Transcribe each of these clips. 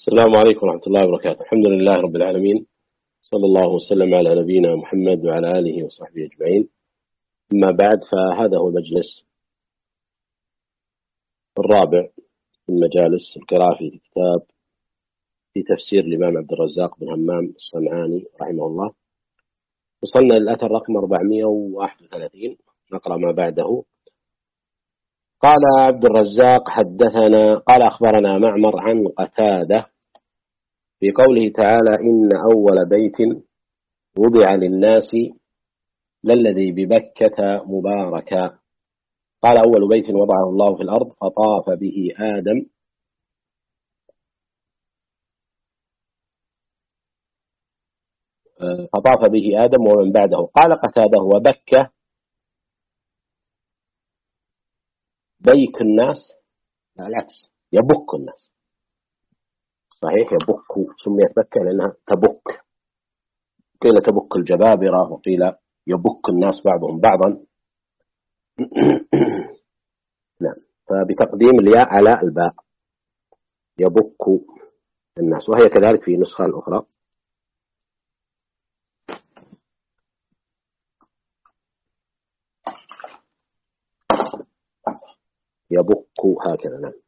السلام عليكم ورحمة الله وبركاته. الحمد لله رب العالمين، صلى الله وسلم على نبينا محمد وعلى آله وصحبه أجمعين. أما بعد، فهذا هو المجلس الرابع من مجالس القراءة في كتاب في تفسير الإمام عبد الرزاق بن همام الصنعاني رحمه الله. وصلنا للأثر رقم 431، نقرأ ما بعده. قال عبد الرزاق حدثنا قال أخبرنا معمر عن قتادة في قوله تعالى: إن أول بيت وضع للناس للذي ببكة مباركا. قال: أول بيت وضعه الله في الأرض فطاف به آدم ومن بعده. قال قتادة: وبكة بيك الناس، لا العكس، يبك الناس. صحيح، يبك سميت بكة لأنها تبك، قيل تبك الجبابرة وقيل يبك الناس بعضهم بعضا. نعم، فبتقديم الياء على الباء، يبك الناس، وهي كذلك في نسخة الأخرى. يبك هكذا. نعم،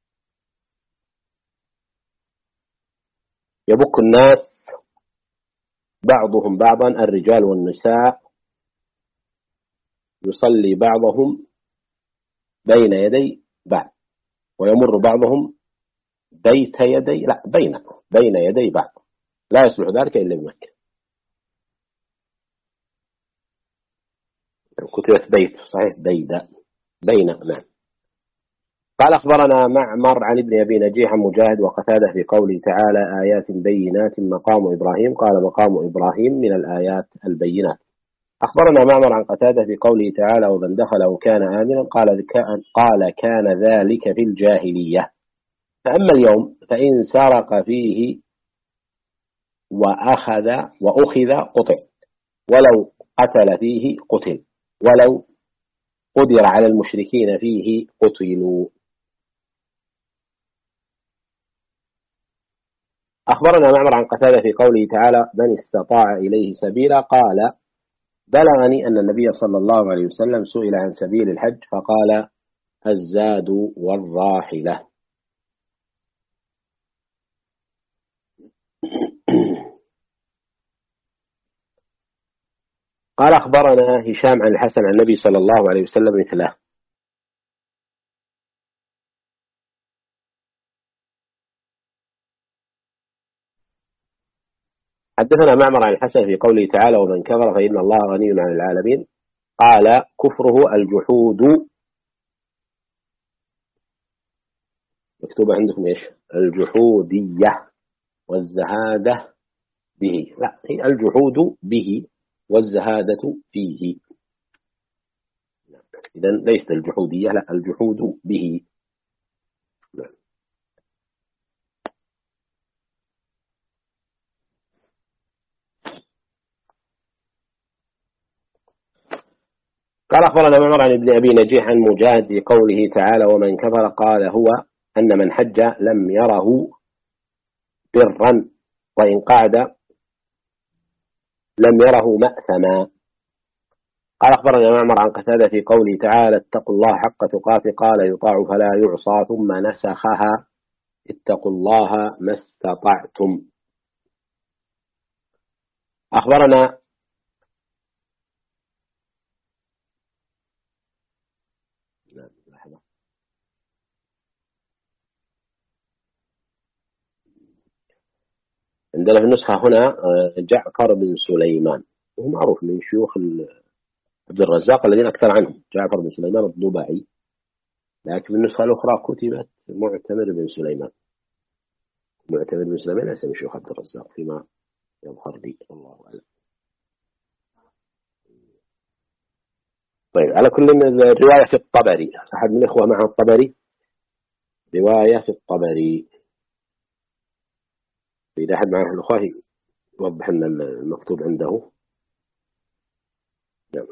يبك الناس بعضهم بعضا، الرجال والنساء، يصلي بعضهم بين يدي بعض، ويمر بعضهم بين يدي بعض، لا يصلح ذلك إلا بمكة. كتبت بيت، صحيح بين. نعم. قال أخبرنا معمر عن ابن أبي نجيح عن مجاهد وقتادة في قوله تعالى: آيات بينات مقام إبراهيم. قال: مقام إبراهيم من الآيات البينات. أخبرنا معمر عن قتادة في قوله تعالى: ومن دخله كان آمنا. قال: كان ذلك في الجاهلية، فأما اليوم فإن سرق فيه وأخذ قطع، ولو قتل فيه قتل، ولو قدر على المشركين فيه قتلوا. أخبرنا معمر عن قتادة في قوله تعالى: من استطاع إليه سبيلا. قال: بلغني أن النبي صلى الله عليه وسلم سئل عن سبيل الحج فقال: الزاد والراحلة. قال أخبرنا هشام عن الحسن عن النبي صلى الله عليه وسلم مثله. حدثنا معمر عن الحسن في قوله تعالى: ومن كفر فإن الله غني عن العالمين. قال: كفره الجحود. مكتوب عندكم إيش؟ الجحودية والزهادة به. لا، هي الجحود به والزهادة فيه. إذن ليست الجحودية، لا، الجحود به. قال أخبرنا معمر عن ابن أبي نجيح عن مجاهد في قوله تعالى: ومن كفر. قال: هو أن من حج لم يره برا، وإن قعد لم يره مأثما. قال أخبرنا معمر عن قتادة في قوله تعالى: اتقوا الله حق تقاته. قال: يطاع فلا يعصى. ثم نسخها: اتقوا الله ما استطعتم. أخبرنا عندنا في النسخة هنا جعفر بن سليمان، وهو معروف من شيوخ عبد الرزاق الذين أكثر عنهم، جعفر بن سليمان الضبعي، لكن في النسخة الأخرى كتبت معتمر بن سليمان. معتمر بن سليمان ليس من شيوخ عبد الرزاق فيما يظهر لي، الله أعلم. طيب، على كل الرواية في الطبري. أحد من الإخوة معه الطبري؟ رواية في الطبري. إذا أحد معه الأخوة يوضح لنا المكتوب عنده. نعم.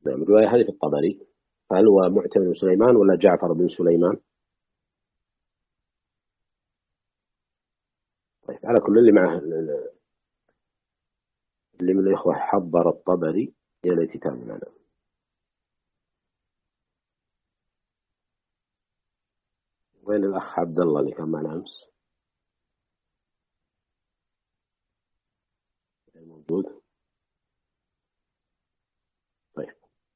نعم الرواية هذه في الطبري. هل هو معتمر بن سليمان ولا جعفر بن سليمان؟ طيب على كل اللي معه اللي من الإخوة حضر الطبري يا ليت تتابع معنا. وين الأخ عبد الله اللي كان معنا أمس؟ موجود؟ طيب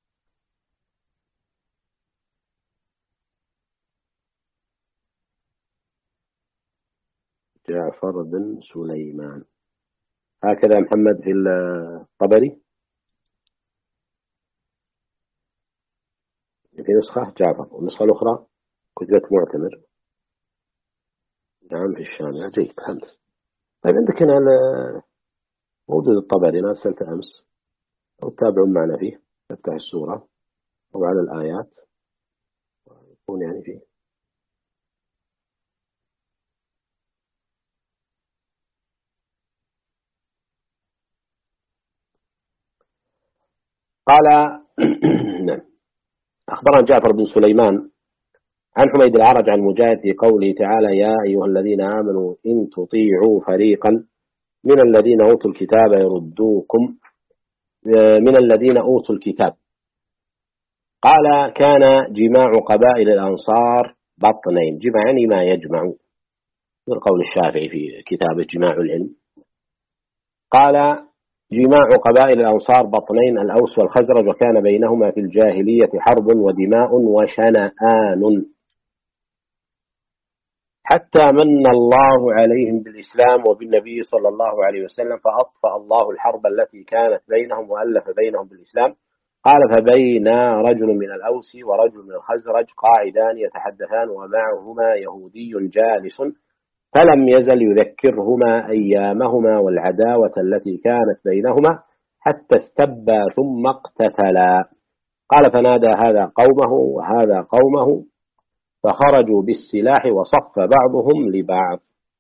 جعفر بن سليمان هكذا محمد في الطبري. في نسخة جعفر والنسخة الأخرى كتبت معتمر. نعم في الشامع. جيد فهمت. طيب عندك هنا موجود الطبري أنا أرسلت أمس أو تتابعون معنا فيه. تفتح السورة أو على الآيات يكون يعني فيه. قال نعم أخبرنا جعفر بن سليمان عن حميد العرج عن مجاهد في قوله تعالى يا أيها الذين آمنوا إن تطيعوا فريقا من الذين أوتوا الكتاب يردوكم من الذين أوتوا الكتاب. قال كان جماع قبائل الأنصار بطنين. جمع يعني ما يجمع من قول الشافعي في كتابه جماع العلم. قال جماع قبائل الأنصار بطنين الأوس والخزرج وكان بينهما في الجاهلية حرب ودماء وشنآن حتى من الله عليهم بالإسلام وبالنبي صلى الله عليه وسلم فأطفأ الله الحرب التي كانت بينهم وألف بينهم بالإسلام. قال فبين رجل من الأوس ورجل من الخزرج قاعدان يتحدثان ومعهما يهودي جالس فلم يزل يذكرهما أيامهما والعداوة التي كانت بينهما حتى استبا ثم اقتتلا. قال فنادى هذا قومه وهذا قومه فخرجوا بالسلاح وصف بعضهم لبعض.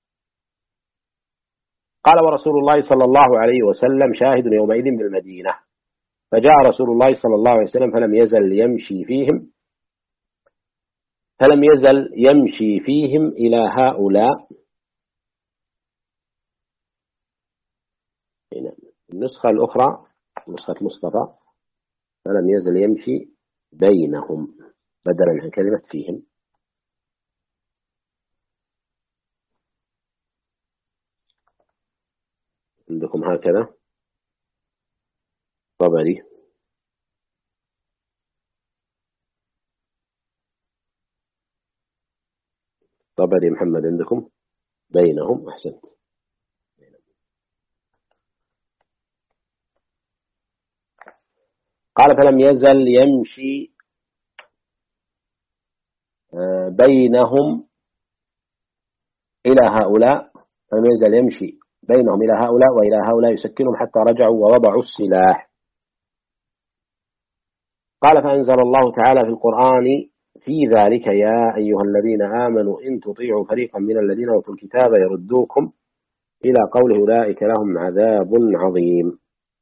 قال ورسول الله صلى الله عليه وسلم شاهد يومئذ بالمدينة فجاء رسول الله صلى الله عليه وسلم فلم يزل يمشي فيهم إلى هؤلاء. النسخة الأخرى نسخة مصطفى فلم يزل يمشي بينهم بدلا عن كلمة فيهم. عندكم هكذا طبري. طبري محمد عندكم بينهم. أحسنت. قال فلم يزل يمشي بينهم إلى هؤلاء. فلم يزل يمشي بينهم إلى هؤلاء وإلى هؤلاء يسكنهم حتى رجعوا ووضعوا السلاح. قال فأنزل الله تعالى في القرآن في ذلك يا أيها الذين آمنوا إن تطيعوا فريقا من الذين أوتوا الكتاب يردوكم إلى قوله أولئك لهم عذاب عظيم.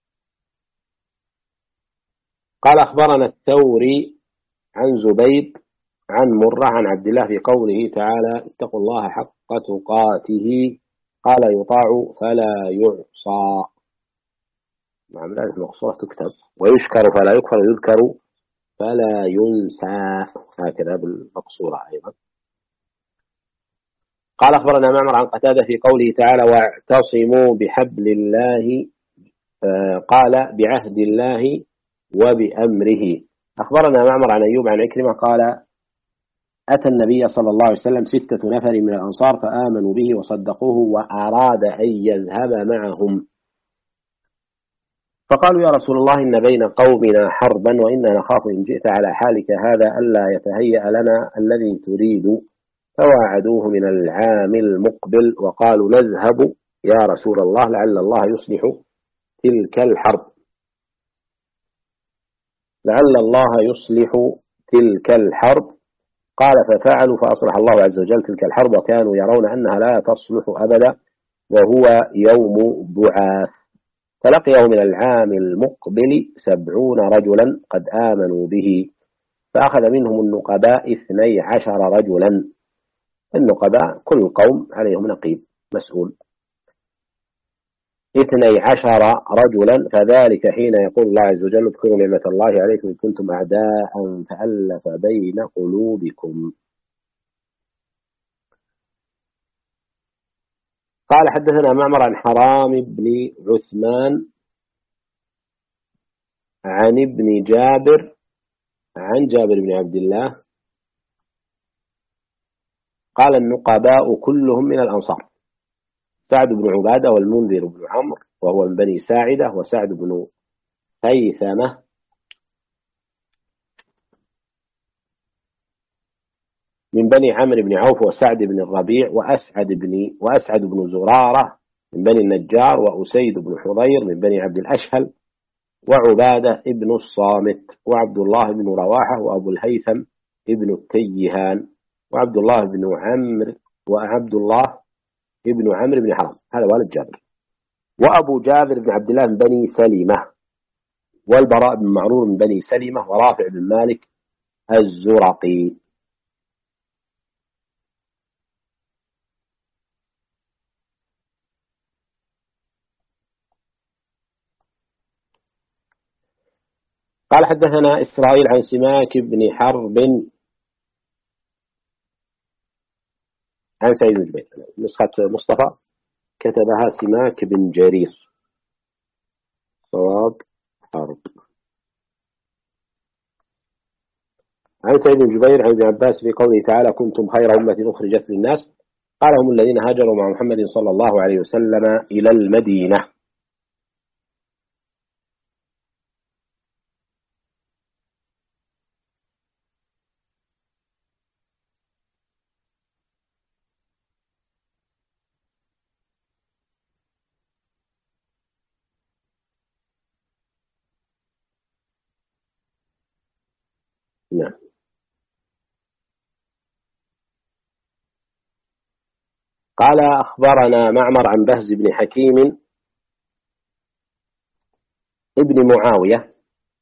قال أخبرنا الثوري عن زبيد عن مرة عن عبد الله في قوله تعالى اتقوا الله حق تقاته قال يطاع فلا يعصى. مع ذلك المقصورة تكتب ويشكر فلا يكفر يذكر فلا ينسى هكذا بالمقصورة أيضا. قال أخبرنا معمر عن قتادة في قوله تعالى واعتصموا بحبل الله قال بعهد الله وبأمره. أخبرنا معمر عن أيوب عن عكرمة قال أتى النبي صلى الله عليه وسلم 6 نفر من الأنصار فآمنوا به وصدقوه وأراد أن يذهب معهم فقالوا يا رسول الله إن بين قومنا حربا وإنا نخاف إن جئت على حالك هذا ألا يتهيأ لنا الذي تريد فواعدوه من العام المقبل وقالوا نذهب يا رسول الله لعل الله يصلح تلك الحرب. قال ففعلوا فأصلح الله عز وجل تلك الحرب وكانوا يرون أنها لا تصلح أبدا وهو يوم بعاث. فلقيه من العام المقبل 70 رجلا قد آمنوا به، فأخذ منهم النقباء 12 رجلا. النقباء كل قوم عليهم نقيب مسؤول، 12 رجلا. فذلك حين يقول الله عز وجل: اذكروا نعمة الله عليكم إذ كنتم أعداء فألف بين قلوبكم. قال حدثنا معمر عن حرام بن عثمان عن ابن جابر عن جابر بن عبد الله قال: النقباء كلهم من الأنصار، سعد بن عبادة والمنذر بن عمرو وهو من بني ساعدة، وسعد بن هيثمة من بني عمرو بن عوف، وسعد بن الربيع، وأسعد بن زرارة من بني النجار، وأسيد بن حضير من بني عبد الأشهل، وعبادة ابن الصامت، وعبد الله بن رواحة، وأبو الهيثم ابن التيهان، وعبد الله بن عمرو، وعبد الله ابن عمرو بن حرام هذا والد جابر، وأبو جابر بن عبد الله من بني سلمة، والبراء بن معرور من بني سلمة، ورافع بن مالك الزرقي. قال حدثنا إسرائيل عن سماك بن حرب عن سعيد بن جبير. نسخة مصطفى كتبها سماك بن جرير، صواب حرب. عن سعيد بن جبير عن ابن عباس في قوله تعالى: كنتم خير أمة أخرجت للناس، قال: هم الذين هاجروا مع محمد صلى الله عليه وسلم إلى المدينة. نعم. قال: أخبرنا معمر عن بهز بن حكيم ابن معاوية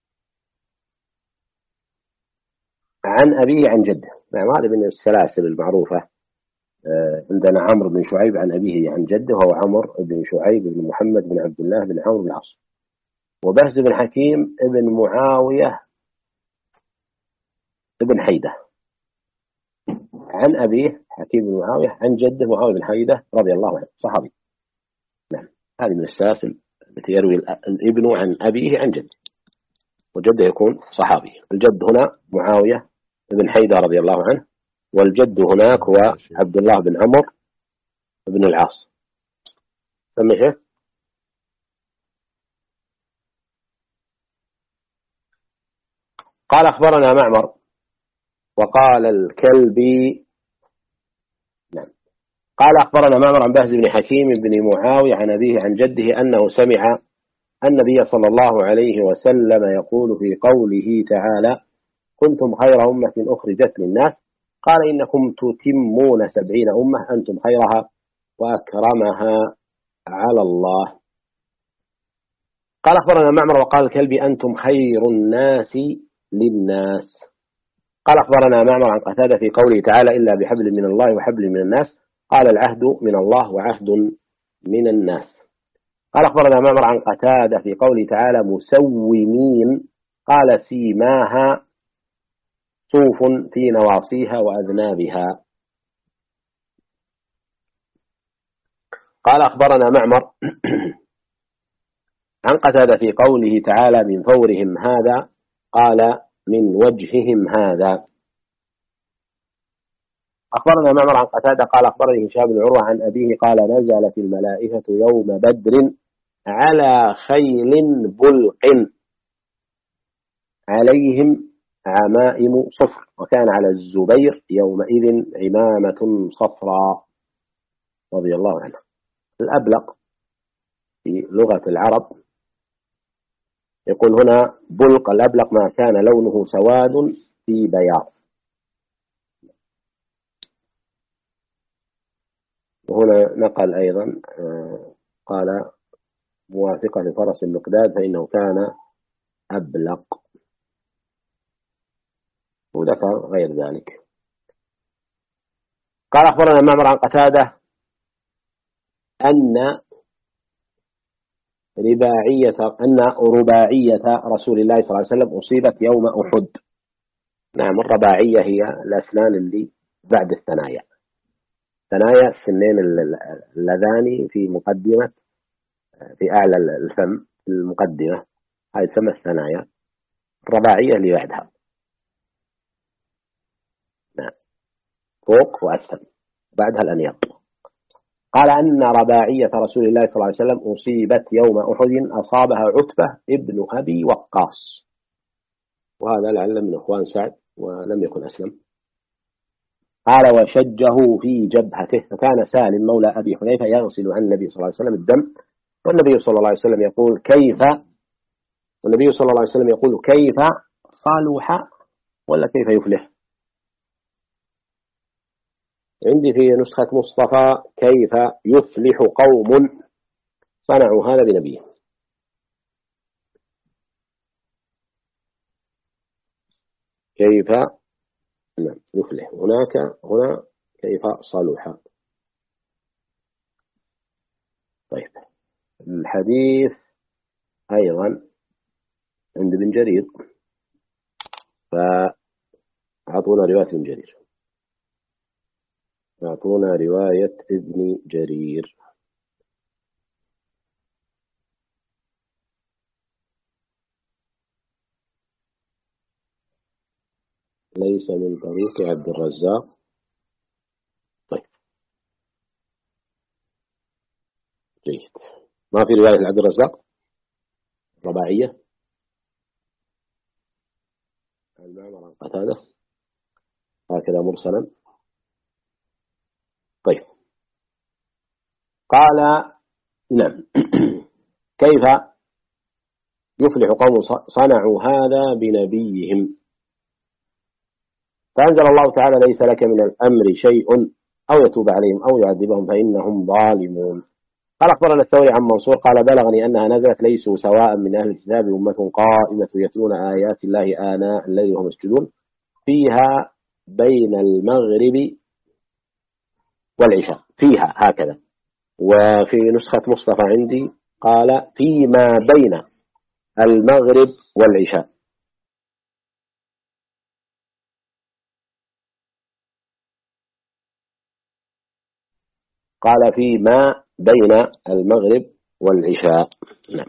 عن أبيه عن جده. نعم، هذا من السلاسل المعروفة. عندنا عمرو بن شعيب عن أبيه عن جده، وهو عمرو بن شعيب بن محمد بن عبد الله بن عمرو بن العاص. وبهز بن حكيم ابن معاوية ابن حيدة عن أبيه حكيم بن معاوية عن جده معاوية بن حيدة رضي الله عنه، صحابي. نعم، هذه من السلاسل التي يروي الابن عن أبيه عن جده، وجده يكون صحابي. الجد هنا معاوية بن حيدة رضي الله عنه، والجد هناك هو عبد الله بن عمرو بن العاص. سمي شيخ. قال: أخبرنا معمر وقال الكلبي. نعم. قال: أخبرنا معمر عن بهز بن حكيم بن معاوية عن أبيه عن جده أنه سمع النبي صلى الله عليه وسلم يقول في قوله تعالى: كنتم خير أمة أخرجت للناس، قال: إنكم تتمون 70 أمة أنتم خيرها وأكرمها على الله. قال: أخبرنا معمر وقال الكلبي: أنتم خير الناس للناس. قال: أخبرنا معمر عن قتادة في قوله تعالى: إلا بحبل من الله وحبل من الناس، قال: العهد من الله وعهد من الناس. قال: أخبرنا معمر عن قتادة في قوله تعالى: مسومين، قال: سيماها صوف في نواصيها وأذنابها. قال: أخبرنا معمر عن قتادة في قوله تعالى: من فورهم هذا، قال: من وجههم هذا. أخبرنا معمر عن قتادة قال: أخبرني هشام بن عروة عن أبيه قال: نزلت الملائكة يوم بدر على خيل بلق عليهم عمائم صفر، وكان على الزبير يومئذ عمامة صفراء رضي الله عنه. الأبلق في لغة العرب يقول هنا بلق، الأبلق ما كان لونه سواد في بياض. وهنا نقل أيضا قال: موافقة لفرس المقداد فإنه كان أبلق، وذكر غير ذلك. قال أخبرنا معمر عن قتادة أن رباعية رسول الله صلى الله عليه وسلم أصيبت يوم أحد. نعم، الرباعية هي الأسنان اللي بعد الثنايا، ثنايا السنين اللذان في مقدمة، في أعلى الفم المقدمة، هذه تسمى الثنايا. الرباعية اللي بعدها، نعم، فوق وأسفل، بعدها الأنياب. قال أن رباعية رسول الله صلى الله عليه وسلم أصيبت يوم أحد أصابها عتبة ابن أبي وقاص، وهذا لعل من أخوان سعد ولم يكن أسلم. قال وشجه في جبهته، فكان سالم مولى أبي حذيفة يغسل عن النبي صلى الله عليه وسلم الدم، والنبي صلى الله عليه وسلم يقول كيف صالح ولا كيف يفلح؟ عندي في نسخة مصطفى كيف يفلح قوم صنعوا هذا بنبيهم. كيف يفلح، هنا كيف صلح. طيب، الحديث أيضا عند ابن جرير، فأعطونا رواية ابن جرير. أعطونا رواية ابن جرير. ليس من طريق عبد الرزاق. طيب، جيد. ما في رواية عبد الرزاق رباعية المعمر عن قتادة هكذا مرسلا. طيب، قال نعم كيف يفلح قوم صنعوا هذا بنبيهم، فأنزل الله تعالى ليس لك من الأمر شيء أو يتوب عليهم أو يعذبهم فإنهم ظالمون. قال أخبرنا الثوري عن منصور قال بلغني أنها نزلت ليسوا سواء من أهل الكتاب أمة قائمة يتلون آيات الله آناء الليل وهم يسجدون فيها بين المغرب والعشاء، فيها هكذا. وفي نسخة مصطفى عندي قال فيما بين المغرب والعشاء. قال فيما بين المغرب والعشاء. نعم.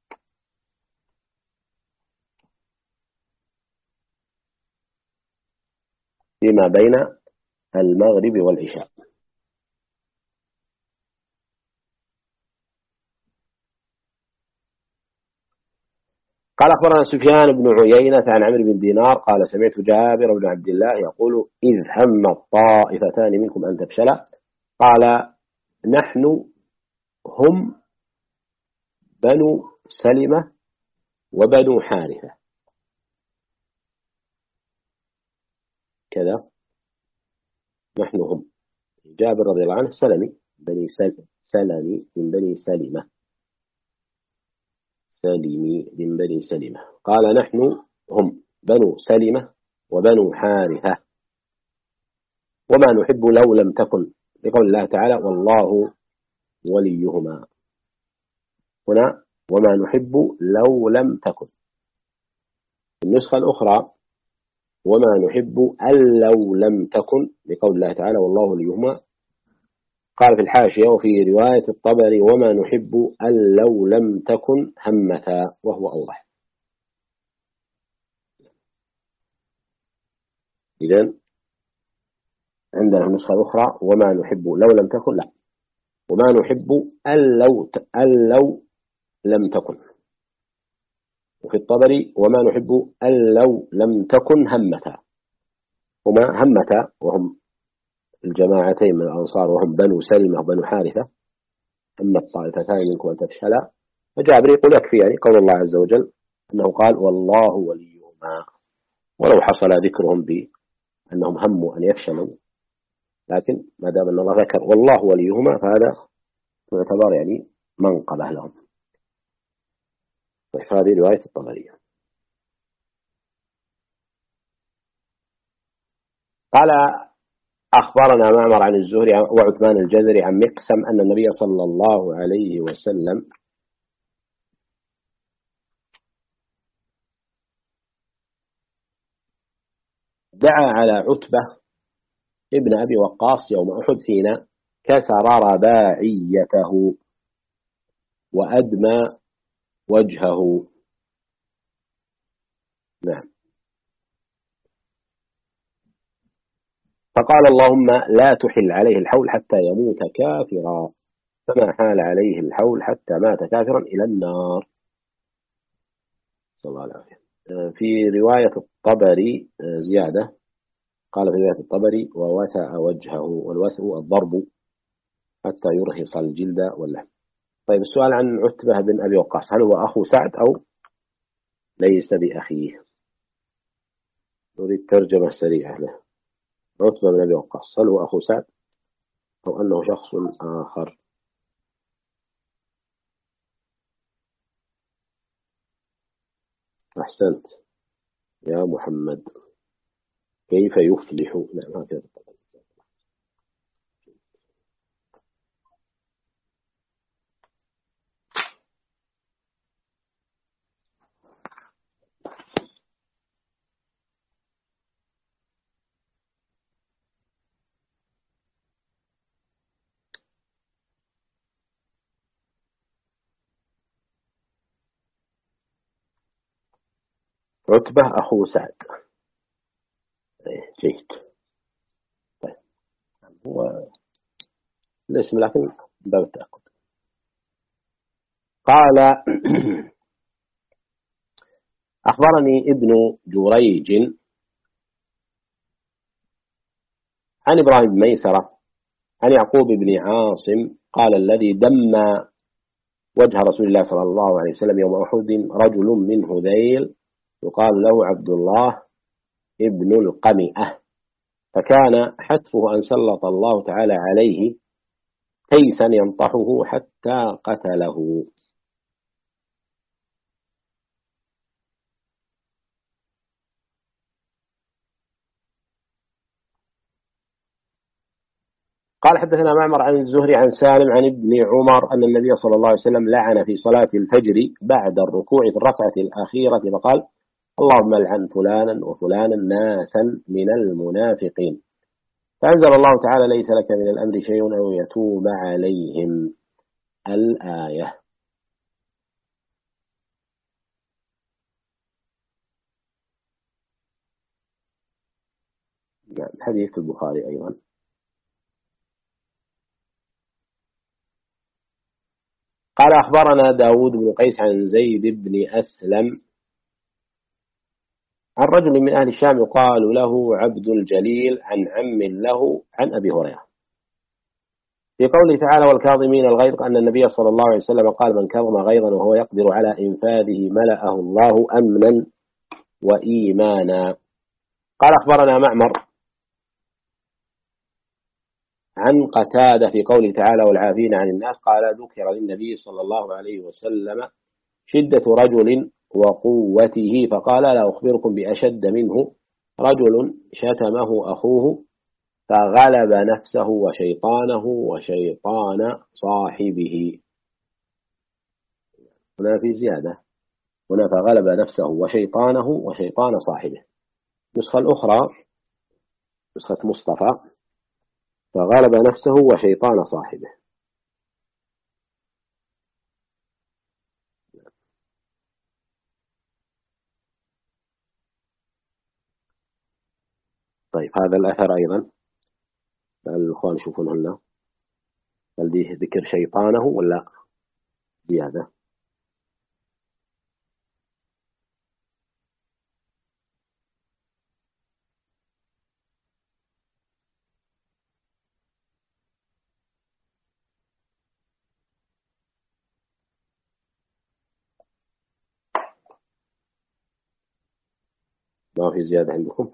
فيما بين المغرب والعشاء. قال أخبرنا سفيان بن عيينة عن عمرو بن دينار قال سمعت جابر بن عبد الله يقول إذ هم الطائفتان منكم أن تفشلا قال نحن هم بنو سلمة وبنو حارثة، كذا. نحن هم، جابر رضي الله عنه سلمي من بني سلمة، سلمي من بني سلمة. قال نحن هم بنو سلمة وبنو حارثة وما نحب لو لم تكن، لقول الله تعالى والله وليهما. هنا وما نحب لو لم تكن. النسخة الأخرى وما نحب أن لو لم تكن، لقول الله تعالى والله وليهما. قال في الحاشية وفي رواية الطبري وما نحب أن لو لم تكن همتا، وهو أوضح. إذن عندنا النسخة الأخرى وما نحب لو لم تكن، لا، وما نحب أن لو لم تكن. وفي الطبري وما نحب أن لو لم تكن همتا. هما همتا وهم الجماعتين من الأنصار وهم بنو سلمة وبنو حارثة، أما الطائفتان منكم أن تفشلا. فجابر يقول يكفي يعني قول الله عز وجل أنه قال والله وليهما، ولو حصل ذكرهم بأنهم هموا أن يفشلوا، لكن ما دام أن الله ذكر والله وليهما فهذا يعتبر يعني منقبة لهم. طيب هذه رواية الطبري. قال أخبرنا معمر عن الزهري وعثمان الجزري عن مقسم أن النبي صلى الله عليه وسلم دعا على عتبة ابن أبي وقاص يوم أحد حين كسر رباعيته وأدمى وجهه. نعم. فقال اللهم لا تحل عليه الحول حتى يموت كافرا، فما حال عليه الحول حتى مات كافرا إلى النار. صلى الله عليه وسلم. في رواية الطبري زيادة، قال في رواية الطبري ووسع وجهه، والوسع الضرب حتى يرهص الجلد واللحم. طيب السؤال عن عتبة بن أبي وقاص، هل هو أخو سعد أو ليس بأخيه؟ نريد ترجمة سريعة له. عتبة بن أبي وقاص هل هو أخو سعد أو أنه شخص آخر؟ أحسنت يا محمد. كيف يفلح؟ نعم هكذا. عتبة أخو سعد. جيد. طيب هو الاسم لكن باب التأكد. قال أخبرني ابن جريج عن إبراهيم بن ميسرة عن يعقوب بن عاصم قال الذي دم وجه رسول الله صلى الله عليه وسلم يوم أحد رجل من هذيل يقال له عبد الله ابن القمئة، فكان حتفه أن سلط الله تعالى عليه تيسا ينطحه حتى قتله. قال حدثنا معمر عن الزهري عن سالم عن ابن عمر أن النبي صلى الله عليه وسلم لعن في صلاة الفجر بعد الركوع في الركعة الأخيرة فقال اللهم لعن فلانا وفلانا ناسا من المنافقين، فأنزل الله تعالى ليس لك من الأمر شيء أو يتوب عليهم الآية. يعني حديث البخاري أيضا. قال أخبرنا داود بن قيس عن زيد بن أسلم عن رجل من أهل الشام يقال له عبد الجليل عن عم له عن أبي هريرة في قوله تعالى والكاظمين الغيظ أن النبي صلى الله عليه وسلم قال من كظم غيظا وهو يقدر على إنفاذه ملأه الله أمنا وإيمانا. قال أخبرنا معمر عن قتادة في قوله تعالى والعافين عن الناس قال ذكر للنبي صلى الله عليه وسلم شدة رجل وقوته فقال لا أخبركم بأشد منه رجل شتمه أخوه فغلب نفسه وشيطانه وشيطان صاحبه. هنا في زيادة، هنا فغلب نفسه وشيطانه وشيطان صاحبه. النسخة الأخرى نسخة مصطفى فغلب نفسه وشيطان صاحبه. طيب هذا الأثر أيضا الإخوان يشوفونه لنا، هل فيه ذكر شيطانه ولا زيادة؟ ما في زيادة عندكم؟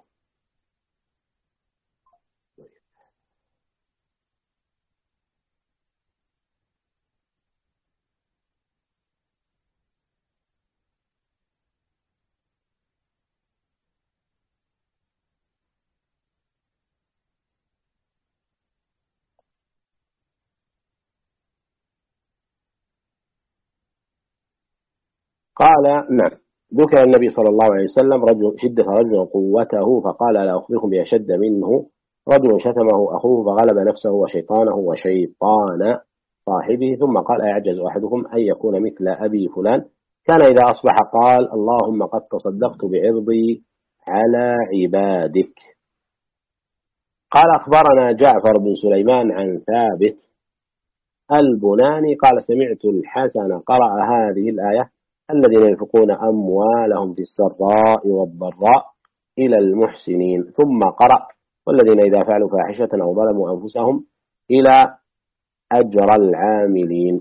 قال نعم. ذكر النبي صلى الله عليه وسلم شدة رجل قوته فقال لا أخبركم بأشد منه رجل شتمه أخوه فغلب نفسه وشيطانه وشيطان صاحبه ثم قال أيعجز أحدكم أن يكون مثل أبي فلان كان إذا أصبح قال اللهم قد تصدقت بعرضي على عبادك. قال أخبرنا جعفر بن سليمان عن ثابت البناني قال سمعت الحسن قرأ هذه الآية الذين ينفقون أموالهم في السراء والضراء إلى المحسنين ثم قرأ والذين إذا فعلوا فاحشة أو ظلموا أنفسهم إلى أجر العاملين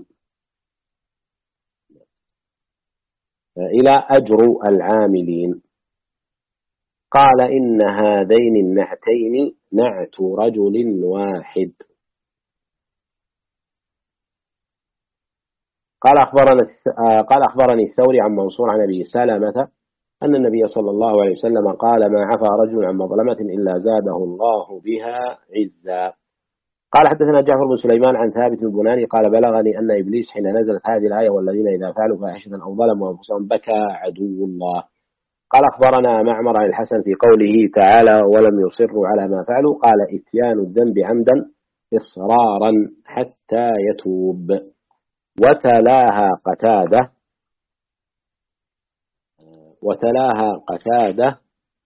إلى أجر العاملين. قال إن هذين النعتين نعت رجل واحد. قال أخبرني الثوري عن منصور عن أبي سلمة أن النبي صلى الله عليه وسلم قال ما عفا رجل عن مظلمة إلا زاده الله بها عزا. قال حدثنا جعفر بن سليمان عن ثابت البناني قال بلغني أن إبليس حين نزلت هذه الآية والذين إذا فعلوا فاحشة أو ظلموا أنفسهم بكى عدو الله. قال أخبرنا معمر عن الحسن في قوله تعالى ولم يصروا على ما فعلوا قال إتيان الذنب عمدا إصرارا حتى يتوب. وتلاها قتادة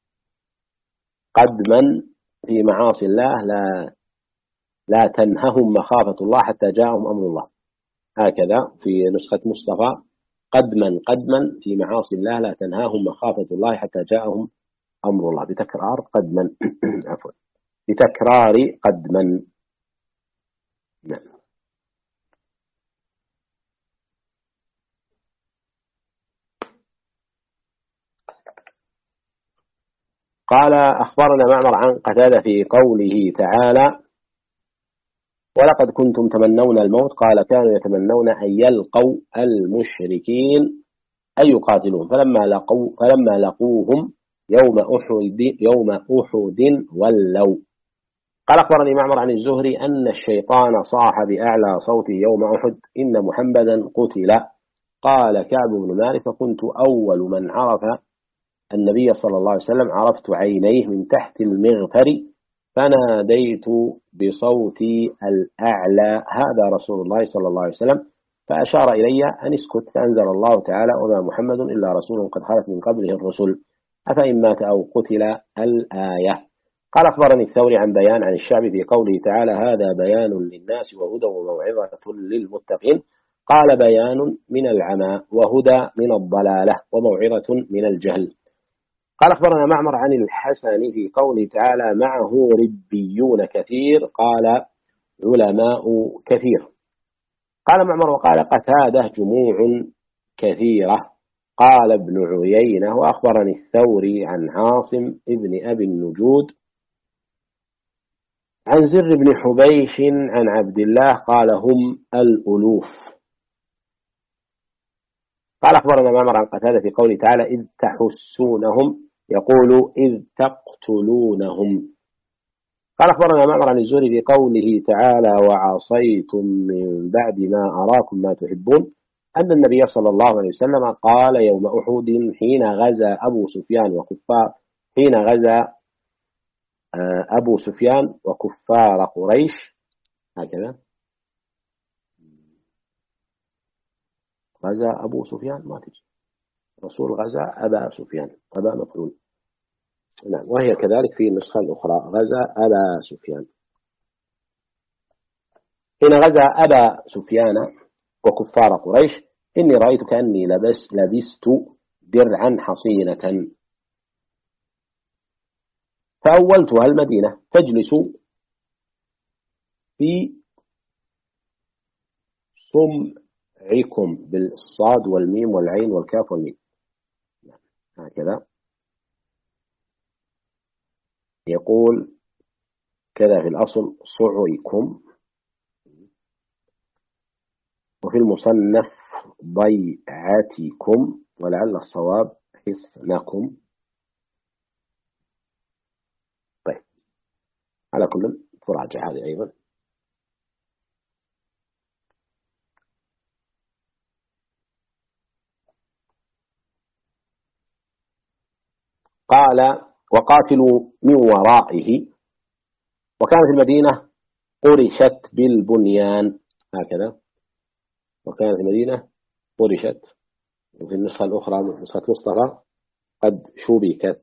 قدما في معاصي الله لا تنههم مخافة الله حتى جاءهم أمر الله. هكذا في نسخة مصطفى قدما في معاصي الله لا تنهاهم مخافة الله حتى جاءهم أمر الله بتكرار قدما عفوا بتكرار قدما. نعم. قال أخبرنا معمر عن قتادة في قوله تعالى ولقد كنتم تمنون الموت قال كانوا يتمنون أن يلقوا المشركين أن يقاتلوهم فلما لقوهم يوم أحد ولوا. قال أخبرني معمر عن الزهري أن الشيطان صاح بأعلى صوته يوم أحد إن محمدا قتل. قال كعب بن مالك فكنت أول من عرف النبي صلى الله عليه وسلم عرفت عينيه من تحت المغفر فناديت بصوتي الأعلى هذا رسول الله صلى الله عليه وسلم فأشار إلي أن اسكت فأنزل الله تعالى وما محمد إلا رسول قد خلت من قبله الرسل أفإن مات أو قتل الآية. قال أخبرني الثوري عن بيان عن الشعب في قوله تعالى هذا بيان للناس وهدى وموعظة للمتقين قال بيان من العمى وهدى من الضلالة وموعظة من الجهل. قال أخبرنا معمر عن الحسن في قوله تعالى معه ربيون كثير قال علماء كثير. قال معمر وقال قتادة جموع كثيرة. قال ابن عيينة وأخبرني الثوري عن عاصم ابن أبي النجود عن زر بن حبيش عن عبد الله قال هم الألوف. قال أخبرنا معمر عن قتادة في قوله تعالى إذ تحسونهم يقول إذ تقتلونهم. قال أخبرنا معمر عن الزهري في قوله تعالى وعصيتم من بعد ما أراكم ما تحبون أن النبي صلى الله عليه وسلم قال يوم أحد حين غزا أبو سفيان وكفار قريش هكذا غزا أبو سفيان ما تجي رسول غزا أبا سفيان أبا مفعول. نعم وهي كذلك في النسخة الأخرى غزا أبا سفيان. حين غزا أبا سفيان وكفار قريش إني رأيت كأني لبست درعا حصينة فأولتها المدينة تجلس في صمعكم بالصاد والميم والعين والكاف والميم هكذا يقول كذا في الأصل صعيكم وفي المصنف ضيعتكم ولعل الصواب حصنكم. طيب على كل تراجع هذه أيضا. قال وقاتلوا من ورائه. وكانت المدينة قرشت بالبنيان هكذا، وكانت المدينة قرشت، وفي النسخة الأخرى نسخة مصطفى قد شبكت.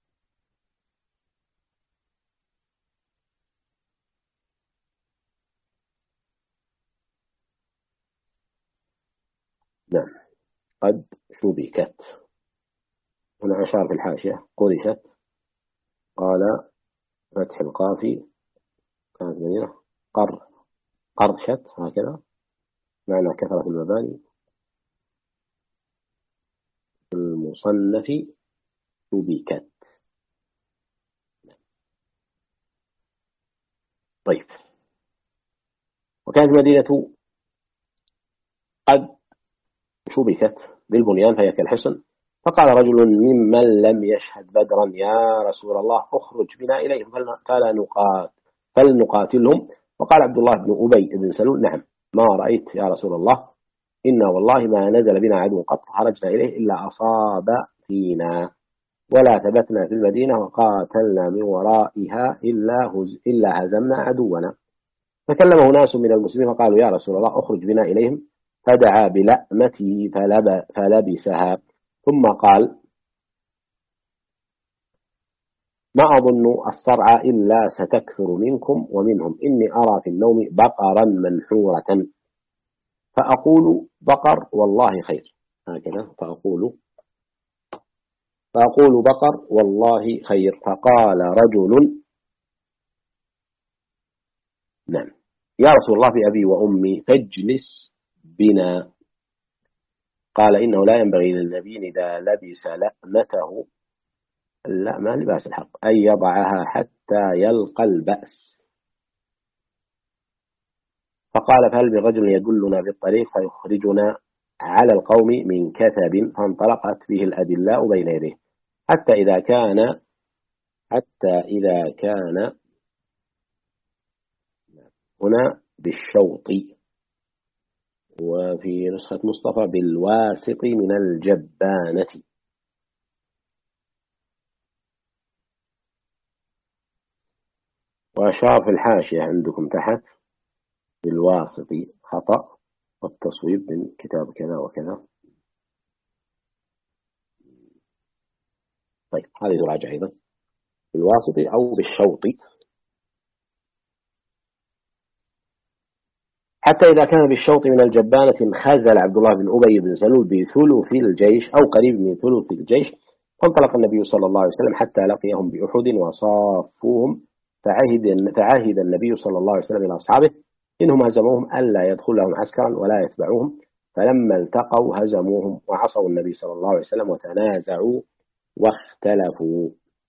نعم قد شبكت. هنا أشار في الحاشية قرشت، قال فتح القافي كانت مدينة قرشت هكذا، معنى كثرة المباني. في المصنف شبكت. طيب وكانت المدينة قد شبكت بالبنيان فهي كالحصن. فقال رجل ممن لم يشهد بدرا يا رسول الله اخرج بنا إليهم فلنقاتلهم. وقال عبد الله بن أبي بن سلول نعم ما رأيت يا رسول الله، إنا والله ما نزل بنا عدو قد خرجنا إليه إلا أصاب فينا، ولا ثبتنا في المدينة وقاتلنا من ورائها إلا هزمنا عدونا. فكلمه ناس من المسلمين فقالوا يا رسول الله اخرج بنا إليهم، فدعا بلأمته فلبسها، ثم قال ما أظن الصرع إلا ستكثر منكم ومنهم، إني أرى في النوم بقرا منحورة فأقول بقر والله خير هكذا، فأقول بقر والله خير. فقال رجل نعم يا رسول الله بأبي وأمي فاجلس بنا. قال إنه لا ينبغي للنبي إذا لبس لأمته، لا ما لباس الحق، أن يضعها حتى يلقى البأس. فقال فهل من رجل يدلنا بالطريق فيخرجنا على القوم من كثب؟ فانطلقت به الأدلاء بين يديه حتى إذا كان هنا بالشوط، وفي نسخة مصطفى بالواسط من الجبانة. وأشار في الحاشية عندكم تحت بالواسط خطأ، والتصويب من كتاب كذا وكذا. طيب هذه تراجع أيضا بالواسط أو بالشوط. حتى إذا كان بالشوط من الجبانة انخزل عبد الله بن أبي بن سلول بثلث الجيش أو قريب من ثلث الجيش، فانطلق النبي صلى الله عليه وسلم حتى لقيهم بأحد وصافوهم، فعهد النبي صلى الله عليه وسلم إلى أصحابه إنهم هزموهم ألا يدخل لهم عسكرا ولا يتبعوهم، فلما التقوا هزموهم وعصوا النبي صلى الله عليه وسلم وتنازعوا واختلفوا.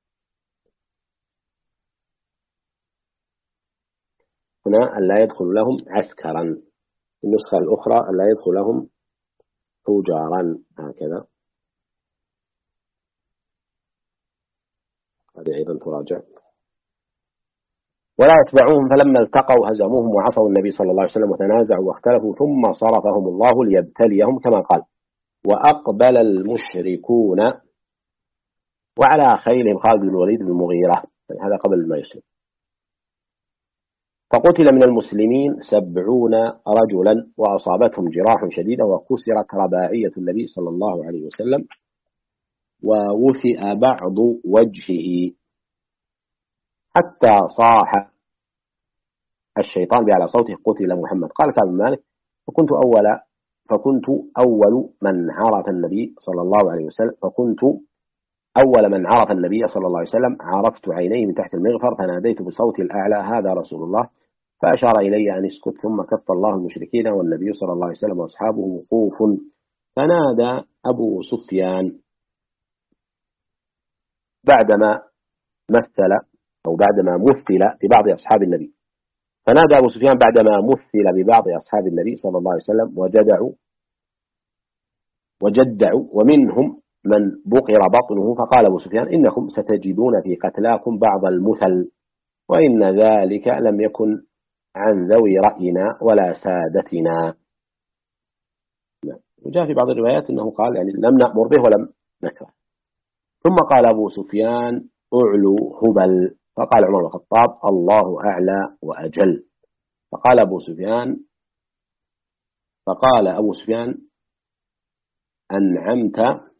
هنا ألا يدخل لهم عسكرا، النسخة الأخرى ألا يدخل لهم تجارا هكذا، هذه أيضا تراجع. ولا يتبعوهم فلما التقوا هزموهم وعصوا النبي صلى الله عليه وسلم وتنازعوا واختلفوا، ثم صرفهم الله ليبتليهم كما قال وأقبل المشركون وعلى خيلهم خالد بن الوليد بن المغيرة، هذا قبل ما يسلم. فقتل من المسلمين 70 رجلا وأصابتهم جراح شديدة وكسرت رباعية النبي صلى الله عليه وسلم ووثئ بعض وجهه حتى صاح الشيطان بأعلى صوته قتل محمد. قال كعب بن مالك فكنت أول من عرف النبي صلى الله عليه وسلم عرفت عينيه من تحت المغفر فناديت بصوت الأعلى هذا رسول الله، فأشار إلي أن اسكت، ثم كف الله المشركين والنبي صلى الله عليه وسلم وأصحابه وقوف، فنادى أبو سفيان بعدما مثل ببعض أصحاب النبي، فنادى أبو سفيان بعدما مثل ببعض أصحاب النبي صلى الله عليه وسلم وجدعوا ومنهم من بقر بطنه، فقال أبو سفيان إنكم ستجدون في قتلاكم بعض المثل، وإن ذلك لم يكن عن ذوي رأينا ولا سادتنا. وجاء في بعض الروايات أنه قال يعني لم نأمر به ولم نكره. ثم قال أبو سفيان أعلو هبل، فقال عمر بن الخطاب الله أعلى وأجل. فقال أبو سفيان أنعمت،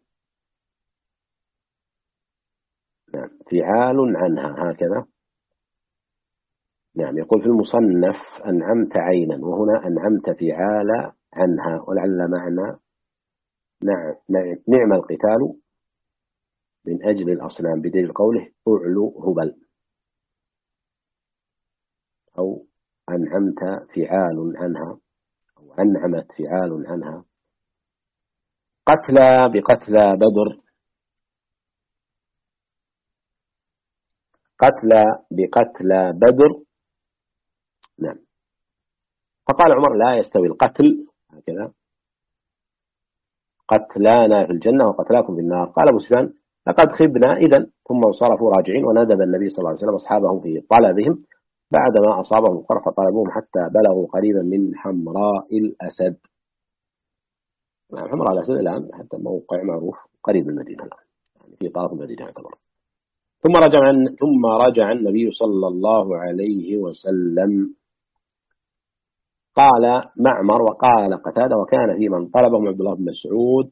نعم فعال عنها هكذا، نعم يقول في المصنف أنعمت عينا، وهنا أنعمت فعال عنها، ولعل معنى نعم القتال من أجل الأصنام بدليل قوله أعلو هبل، أو أنعمت فعال عنها، أو أنعمت فعال عنها. قتلى بقتلى بدر، قتلى بقتلى بدر، نعم. فقال عمر لا يستوي القتل هكذا، قتلانا في الجنة وقتلاكم في النار. قال أبو سفيان لقد خبنا إذن. ثم انصرفوا راجعين، وندب النبي صلى الله عليه وسلم أصحابه في طلبهم بعدما أصابهم القرح، فطلبوهم حتى بلغوا قريبا من حمراء الأسد. حمراء الأسد الآن حتى موقع معروف قريب من المدينة الآن، يعني في طرف المدينة يعتبر. ثم رجع النبي صلى الله عليه وسلم. قال معمر وقال قتادة وكان في من طلبهم عبد الله بن مسعود،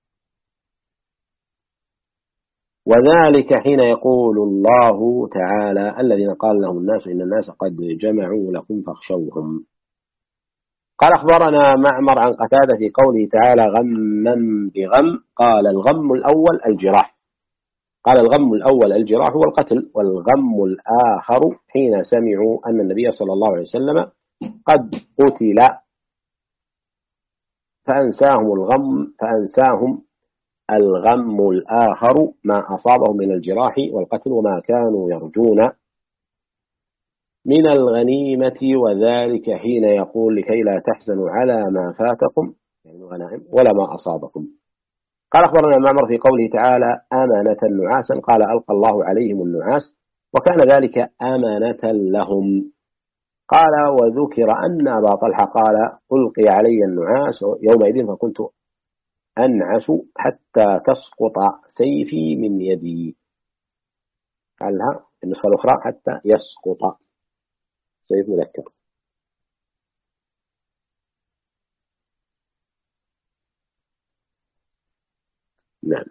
وذلك حين يقول الله تعالى الذين قال لهم الناس إن الناس قد جمعوا لكم فاخشوهم. قال أخبرنا معمر عن قتادة في قوله تعالى غما بغم، قال الغم الأول الجراح والقتل، والغم الآخر حين سمعوا أن النبي صلى الله عليه وسلم قد قتل فأنساهم الغم الآخر ما أصابهم من الجراح والقتل وما كانوا يرجون من الغنيمة، وذلك حين يقول لكي لا تحزنوا على ما فاتكم يعني الغنائم ولا ما أصابكم. قال أخبرنا معمر في قوله تعالى أمانة نعاسا، قال ألقى الله عليهم النعاس وكان ذلك أمانة لهم. قال وذكر أن أبا طلحة قال ألقي علي النعاس يومئذ فكنت أنعس حتى تسقط سيفي من يدي. قالها النسخة الأخرى حتى يسقط، سيف مذكر. نعم.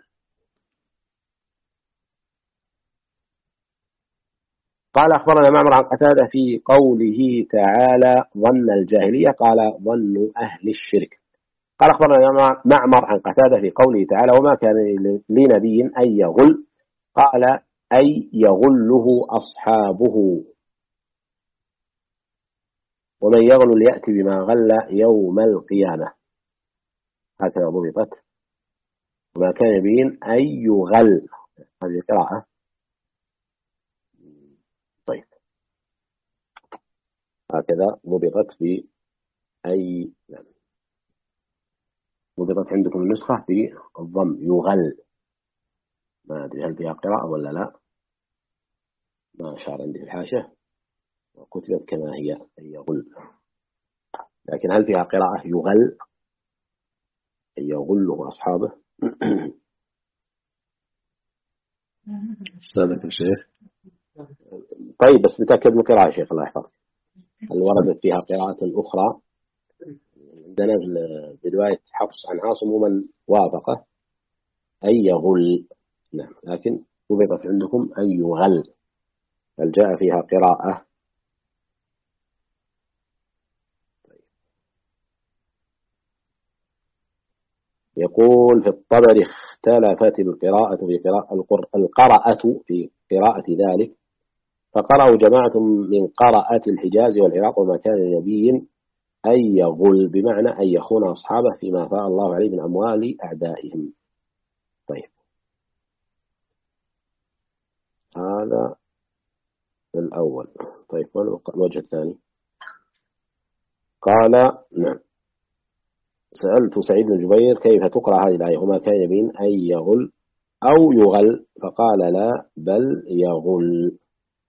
قال أخبرنا معمر عن قتادة في قوله تعالى ظن الجاهلية، قال ظن أهل الشرك. قال أخبرنا معمر عن قتادة في قوله تعالى وما كان لنبي أن يغل، قال أي يغله أصحابه، ومن يغل يأتي بما غل يوم القيامة، هكذا ضبطت. وما كان لنبي أن يغل، هذه قراءة. طيب هكذا ضبطت بأي، نعم ضبطت عندكم النسخة بالضم يغل، ما أدري هل فيها قراءة ولا لا، ما أشار عندي في الحاشة وكتبت كما هي أي يغل، لكن هل فيها قراءة يغل أي يغله أصحابه؟ سابق يا شيخ. طيب بس نتأكد من قراءة شيخ الله يحفظك، هل وردت فيها قراءة أخرى؟ عندنا في رواية حفص عن عاصم ومن وافقه أي يغل، نعم، لكن ضبطت عندكم أي يغل، بل جاء فيها قراءة. يقول في الطبري اختلفت القراءة في قراءة ذلك، فقرأوا جماعة من قراءة الحجاز والعراق وما كان لنبي أن يغل بمعنى أن يخون أصحابه فيما أفاء الله عليه من أموال أعدائهم. طيب هذا الأول. طيب الوجه الثاني قال نعم سألت سعيد بن جبير كيف تقرأ هذه الآية وما كان يبين أن يغل أو يغل، فقال لا بل يغل.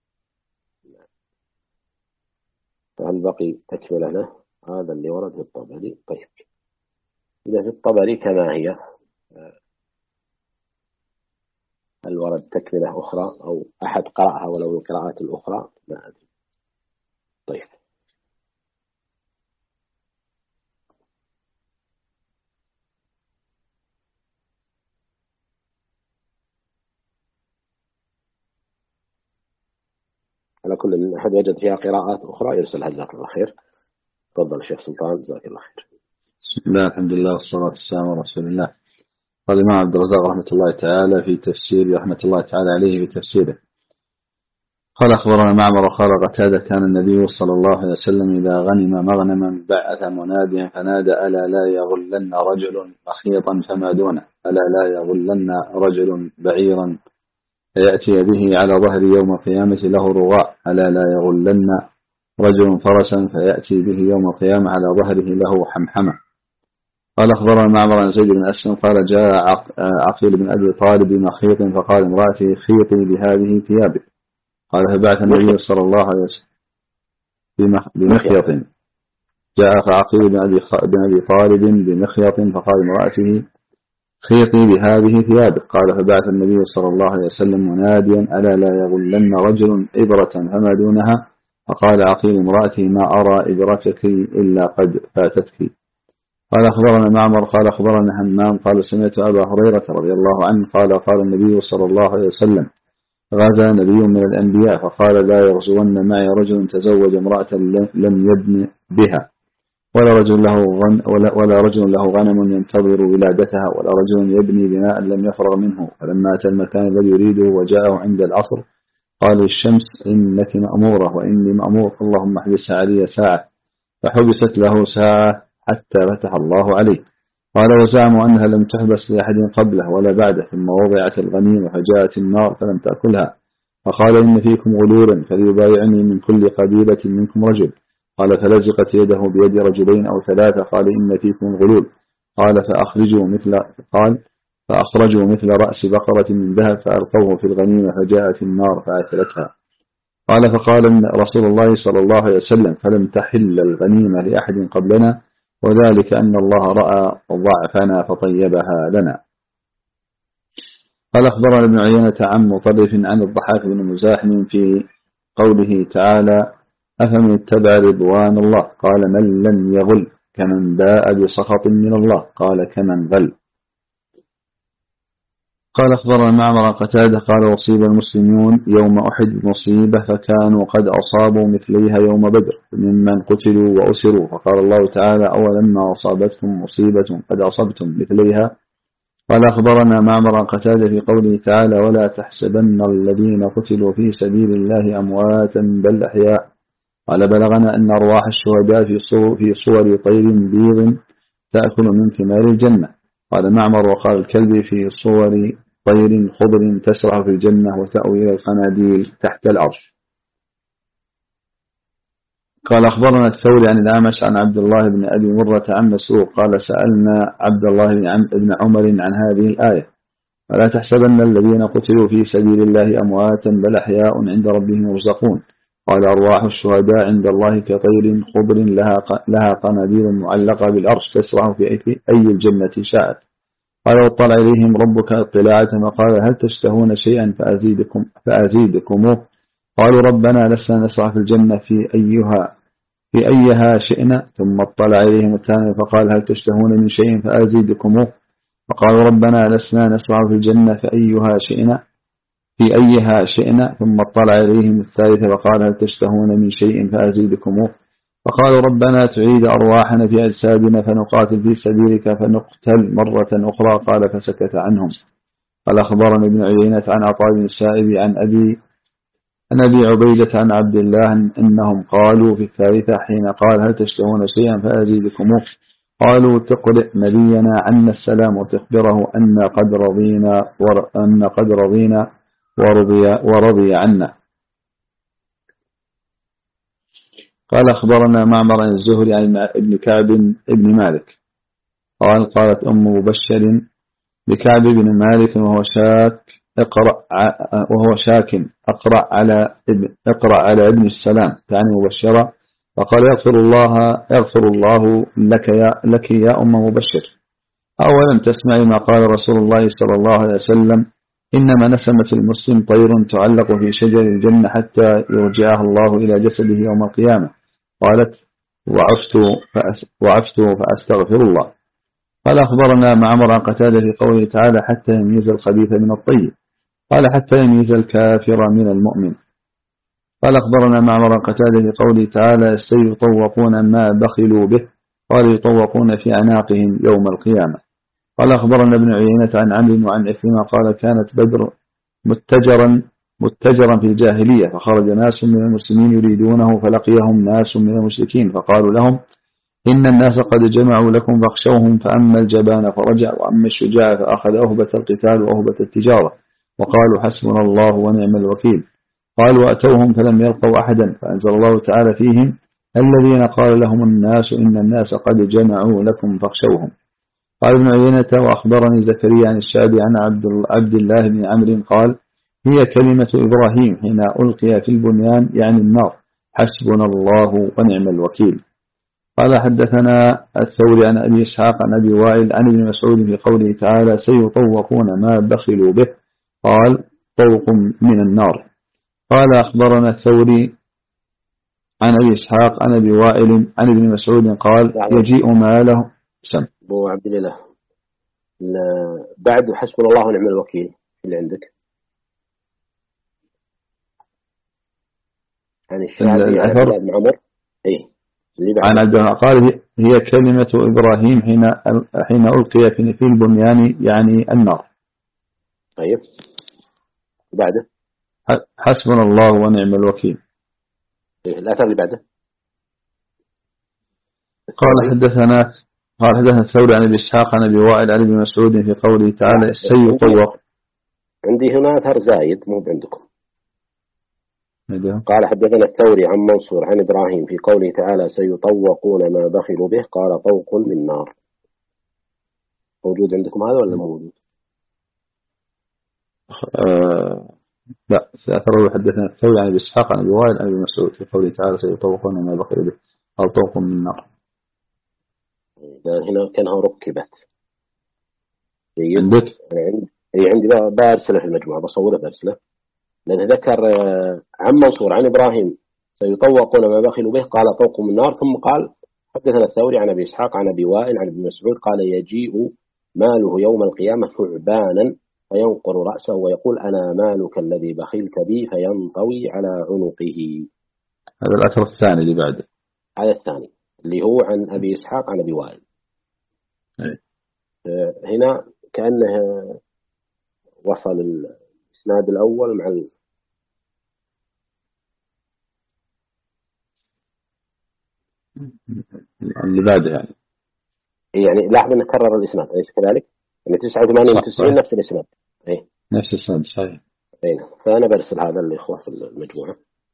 فهل بقي تكملة له؟ هذا اللي ورد في الطبري. طيب إذا في الطبري كما هي الأخرى أو أحد قرأها ولو القراءات الأخرى ما أدري. طيب على كل من أحد وجد فيها قراءات أخرى يرسلها جزاك الله خير. تفضل الشيخ سلطان جزاك الله خير. بسم الله الحمد لله والصلاة والسلام على رسول الله. قال الإمام عبد الرزاق رحمة الله تعالى في تفسير رحمة الله تعالى عليه في تفسيره قال أخبرنا معمر وقال قتادة كان النبي صلى الله عليه وسلم إذا غنم مغنما بعث مناديا فنادى ألا لا يغلن رجل مخيطا فما دونه ألا لا يغلن رجل بعيرا فيأتي به على ظهر يوم القيامة له رغاء ألا لا يغلن رجل فرسا فيأتي به يوم القيامة على ظهره له حمحمة. قال أخبرنا معمر عن زيد بن أسلم قال جاء عقيل بن أبي طالب بمخيط فقال امرأتي خيطي بهذه ثيابك قال فبعث النبي صلى الله عليه وسلم بمخيط. جاء عقيل بن أبي طالب بمخيط فقال امرأته خيطي بهذه ثيابك قال فبعث النبي صلى الله عليه وسلم مناديا ألا لا يغلن رجل إبرة فما دونها فقال عقيل امرأتي ما أرى إبرتك إلا قد فاتتك. قال أخبرنا معمر قال أخبرنا همام قال سمعت أبا هريرة رضي الله عنه قال النبي صلى الله عليه وسلم غزا نبي من الأنبياء فقال لا يغزون معي رجل تزوج امرأة لم يبن بها ولا رجل له غنم ينتظر ولادتها ولا رجل يبني بناء لم يفرغ منه. فلما أتى المكان الذي يريده وجاءه عند العصر قال الشمس إنك مأمورة وإني مأمور اللهم احبسها علي ساعة فحبست له ساعة حتى فتح الله عليه. قال وزعموا أنها لم تحبس لأحد قبله ولا بعده ثم وضعت الغنيمة فجاءت النار فلم تأكلها فقال إن فيكم غلولا فليبايعني من كل قبيلة منكم رجل قال فلزقت يده بيد رجلين أو ثلاثة قال إن فيكم غلول قال فأخرجوا مثل رأس بقرة من ذهب فألقوه في الغنيمة فجاءت النار فأكلتها. قال فقال رسول الله صلى الله عليه وسلم فلم تحل الغنيمة لأحد قبلنا وذلك أن الله رأى ضعفنا فطيبها لنا. قال أخبرنا ابن عيينة عن مطرف عن الضحاك بن مزاحم في قوله تعالى أفمن اتبع رضوان الله قال من لم يغل كمن باء بسخط من الله قال كمن غل. قال أخبرنا معمر قتادة قال أصيب المسلمون يوم أحد مصيبة فكانوا قد أصابوا مثليها يوم بدر ممن قتلوا وأسروا فقال الله تعالى أولما أصابتكم مصيبة قد أصبتم مثليها. قال أخبرنا معمر قتادة في قوله تعالى ولا تحسبن الذين قتلوا في سبيل الله أمواتا بل أحياء. قال بلغنا أن أرواح الشهداء في صور طير بيض تأكل من ثمار الجنة. قال معمر وقال الكلب في صور طير خضر تسرع في الجنة وتأوي إلى القناديل تحت العرش. قال أخبرنا الثوري عن الأعمش عن عبد الله بن أبي مرة عن مسروق قال سألنا عبد الله بن عمر عن هذه الآية ولا تحسبن الذين قتلوا في سبيل الله أمواتا بل أحياء عند ربهم يرزقون. قال أرواح الشهداء عند الله كطير خضر لها قناديل معلقة بالعرش تسرع في أي الجنة شاءت. قال واطلع إليهم ربك اطلاعة فقال هل تشتهون شيئا فأزيدكموه قالوا ربنا لسنا نسرع في الجنة في أيها شئنا ثم اطلع إليهم الثاني فقال هل تشتهون من شيء فأزيدكموه فقالوا ربنا لسنا نسرع في الجنة في أيها شئنا ثم اطلع إليهم الثالث فقال هل تشتهون من شيء فأزيدكموه فقالوا ربنا تعيد أرواحنا في أجسادنا فنقاتل في سبيلك فنقتل مرة أخرى قال فسكت عنهم. قال أخبرنا ابن عيينة عن عطاء بن السائب عن أبي عبيدة عن عبد الله أنهم قالوا في الثالثة حين قال هل تشتهون شيئا فأزيدكموه قالوا تقرئ نبينا عنا السلام وتخبره أن قد رضينا ورضي عنا. قال أخبرنا معمر عن الزهري عن ابن كعب ابن مالك قالت أم مبشر لكعب بن مالك وهو شاك اقرأ على ابن السلام تعني مبشرة فقال يغفر الله لك يا أم مبشر أولم تسمعي ما قال رسول الله صلى الله عليه وسلم إنما نسمت المسلم طير تعلق في شجر الجنة حتى يرجعها الله إلى جسده يوم القيامة. قالت وعفت فأستغفر الله. قال أخبرنا معمر عن قتادة في قوله تعالى حتى يميز الخبيث من الطيب. قال حتى يميز الكافر من المؤمن. قال أخبرنا معمر عن قتادة في قوله تعالى سيطوقون ما بخلوا به. قال يطوقون في أعناقهم يوم القيامة. قال أخبرنا ابن عيينة عن عمرو وعن عكرمة قال كانت بدر متجرا في الجاهلية فخرج ناس من المسلمين يريدونه فلقيهم ناس من المشركين فقالوا لهم إن الناس قد جمعوا لكم فاخشوهم فأما الجبان فرجع وأما الشجاع فأخذ أهبة القتال وأهبة التجارة وقالوا حسبنا الله ونعم الوكيل. قالوا أتوهم فلم يلقوا أحدا فأنزل الله تعالى فيهم الذين قال لهم الناس إن الناس قد جمعوا لكم فاخشوهم. قال ابن عيينة وأخبرني زكريا عن الشعبي عن عبد الله بن عمرو قال هي كلمة إبراهيم حين ألقي في البنيان يعني النار حسبنا الله ونعم الوكيل. قال حدثنا الثوري عن أبي إسحاق عن أبي وائل عن ابن مسعود في قوله تعالى سيطوقون ما بخلوا به. قال طوق من النار. قال أخبرنا الثوري عن أبي إسحاق عن أبي وائل عن ابن مسعود قال يجيء ماله سم أبو عبد الله بعد حسبنا الله ونعم الوكيل اللي عندك عن الشعبي عن عبد الله بن عمر عن عبد الله قال هي كلمة إبراهيم حين ألقي في البنيان يعني النار. طيب بعده حسبنا الله ونعم الوكيل. الأثر اللي بعده قال حدثنا الثوري عن ابي اسحاق عن ابي وائل عن ابن مسعود في قوله تعالى سيطوق. عندي هنا اثر زايد مو عندكم. ماذا؟ قال حدثنا الثوري عن منصور عن ابراهيم في قوله تعالى سيطوقون ما بخلوا به قال طوق من نار. موجود عندكم هذا ولا موجود؟ لا سأثر حدثنا الثوري عن ابي اسحاق عن ابي وائل عن ابن مسعود في قوله تعالى سيطوقون ما بخلوا به قال طوق من نار. هنا كانها ركبت. عندك؟ عندي بارسله في المجموعة بصوره بارسله لأنه ذكر عن منصور عن إبراهيم سيطوقون ما بخلوا به قال طوق من نار ثم قال حدثنا الثوري عن أبي إسحاق عن أبي وائل عن ابن مسعود قال يجيء ماله يوم القيامة ثعبانا فينقر رأسه ويقول أنا مالك الذي بخلت بي فينطوي على عنقه. هذا الأثر الثاني اللي بعده. هذا الثاني اللي هو عن أبي إسحاق عن أبي وائل. هنا كأنه وصل الإسناد الأول مع اللي بعده يعني لاحظ أنه كرر الإسناد أليس كذلك؟ يعني 89 و 90 نفس الإسناد. نفس الإسناد صحيح. فأنا برسل هذا للإخوة في المجموعة.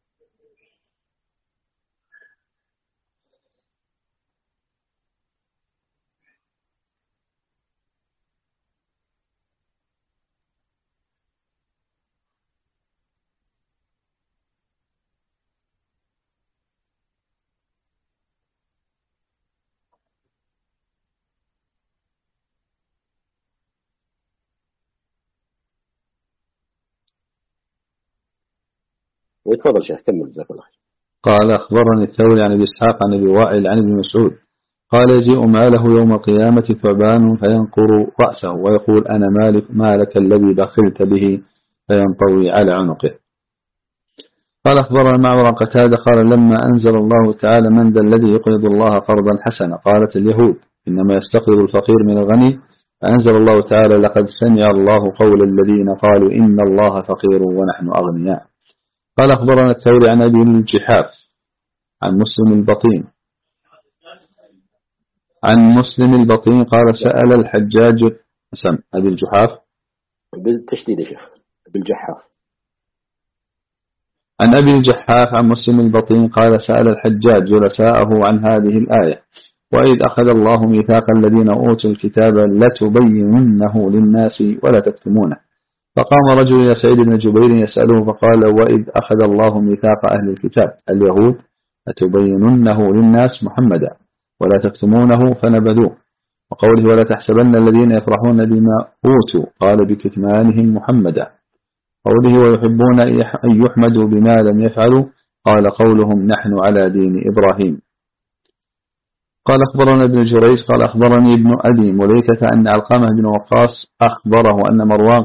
ويتفضل شيخ كمل جزاك الله خير. قال أخبرني الثوري عن أبي إسحاق عن أبي وائل عن ابن مسعود قال يجيء ماله يوم القيامة ثعبان فينقر رأسه ويقول أنا مالك الذي دخلت به فينطوي على عنقه. قال أخبرنا معمر قتادة قال لما أنزل الله تعالى من ذا الذي يقرض الله قرضا حسنا قالت اليهود إنما يستقرض الفقير من الغني فأنزل الله تعالى لقد سمع الله قول الذين قالوا إن الله فقير ونحن أغنياء. قال أخبرنا الثوري عن أبي الجحاف عن مسلم البطين قال سأل الحجاج أبي الجحاف بالتشديد يا شيخ بالجحاف عن أبي الجحاف عن مسلم البطين قال سأل الحجاج جلساءه عن هذه الآية وإذ أخذ الله ميثاق الذين أوتوا الكتاب لتبيننه للناس ولا تكتمونه. فقام رجل إلى سعيد بن جبير يسأله فقال وإذ أخذ الله ميثاق أهل الكتاب اليهود لتبيننه للناس محمدا ولا تكتمونه فنبذوه. وقوله ولا تحسبن الذين يفرحون بما أوتوا قال بكتمانهم محمدا. قوله ويحبون أن يحمدوا بما لم يفعلوا قال قولهم نحن على دين إبراهيم. قال أخبرنا ابن جريج قال أخبرني ابن أبي مليكة أن علقمة بن وقاص أخبره أن مروان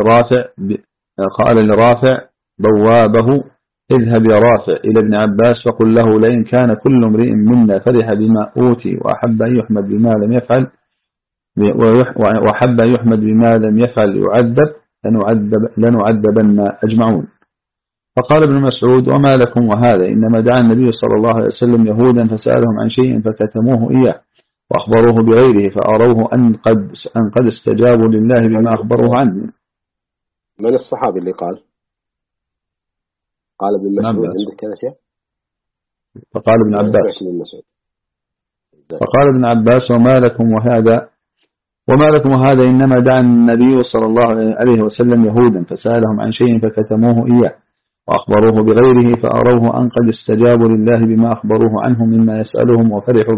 قال لرافع بوابه اذهب يا رافع إلى ابن عباس فقل له لئن كان كل امرئ منا فرح بما أوتي وأحب أن يحمد بما لم يفعل وحب أن يحمد بما لم يفعل يعذب لنعذبن أجمعون. فقال ابن مسعود وما لكم وهذا إنما دعا النبي صلى الله عليه وسلم يهودا فسألهم عن شيء فكتموه إياه وأخبروه بغيره فأروه أن قد استجابوا لله بما أخبروه عنه. من الصحابي اللي قال ابن مسعود عندك كذا شيء؟ فقال ابن عباس وما لكم وهذا إنما دعا النبي صلى الله عليه وسلم يهودا فسألهم عن شيء فكتموه إياه وأخبروه بغيره فأروه أن قد استجابوا لله بما أخبروه عنه مما يسألهم وفرحوا